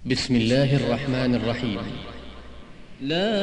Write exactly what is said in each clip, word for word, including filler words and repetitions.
بسم الله الرحمن الرحيم. لا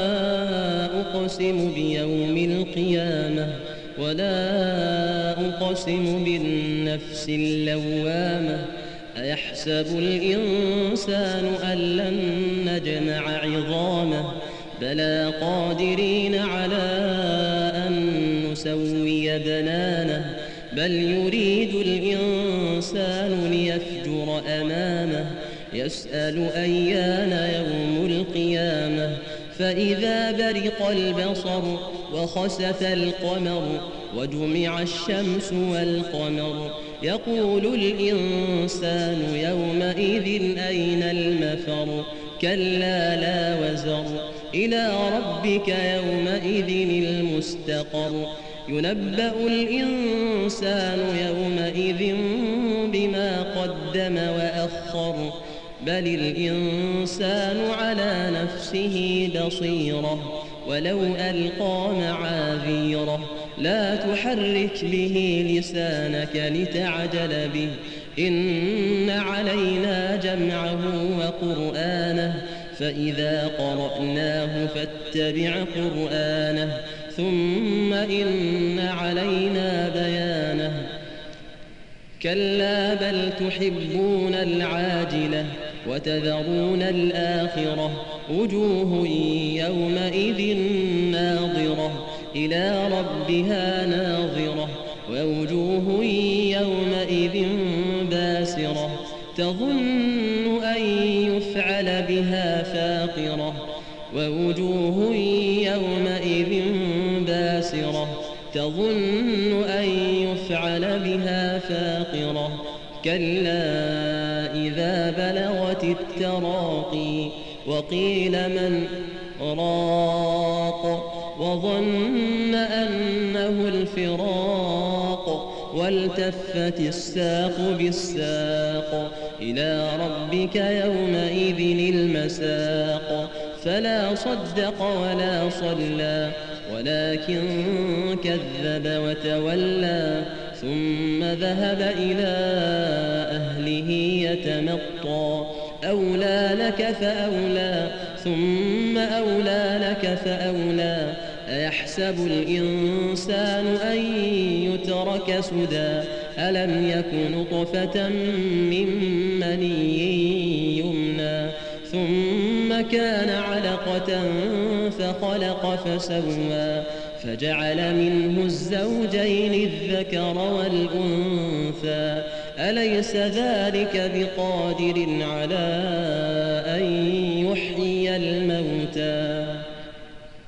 أقسم بيوم القيامة ولا أقسم بالنفس اللوامة. أيحسب الإنسان أن لن نجمع عظامه بلى قادرين على أن نسوي بنانه بل يريد الإنسان ليفجر أمامه يسأل أيان يوم القيامة فإذا برق البصر وخسف القمر وجمع الشمس والقمر يقول الإنسان يومئذ أين المفر كلا لا وزر إلى ربك يومئذ المستقر ينبأ الإنسان يومئذ بما قدم وأخر بل الإنسان على نفسه بصيرة ولو ألقى معاذيره لا تحرك به لسانك لتعجل به إن علينا جمعه وقرآنه فإذا قرأناه فاتبع قرآنه ثم إن علينا بيانه كلا بل تحبون العاجلة وتذرون الآخرة وجوه يومئذ ناظرة إلى ربها ناظرة ووجوه يومئذ باسرة تظن أن يفعل بها فاقرة ووجوه يومئذ باسرة تظن أن يفعل بها فاقرة كلا إذا بلغت التراقي وقيل من راق وظن أنه الفراق والتفت الساق بالساق إلى ربك يومئذ المساق فلا صدق ولا صلى ولكن كذب وتولى ثم ذهب إلى أهله يتمطى أولى لك فأولى ثم أولى لك فأولى أيحسب الإنسان أن يترك سدى ألم يك نطفة من مني يمنى ثم كان علقة فخلق فسوى فجعل منه الزوجين الذكر والأنثى أليس ذلك بقادر على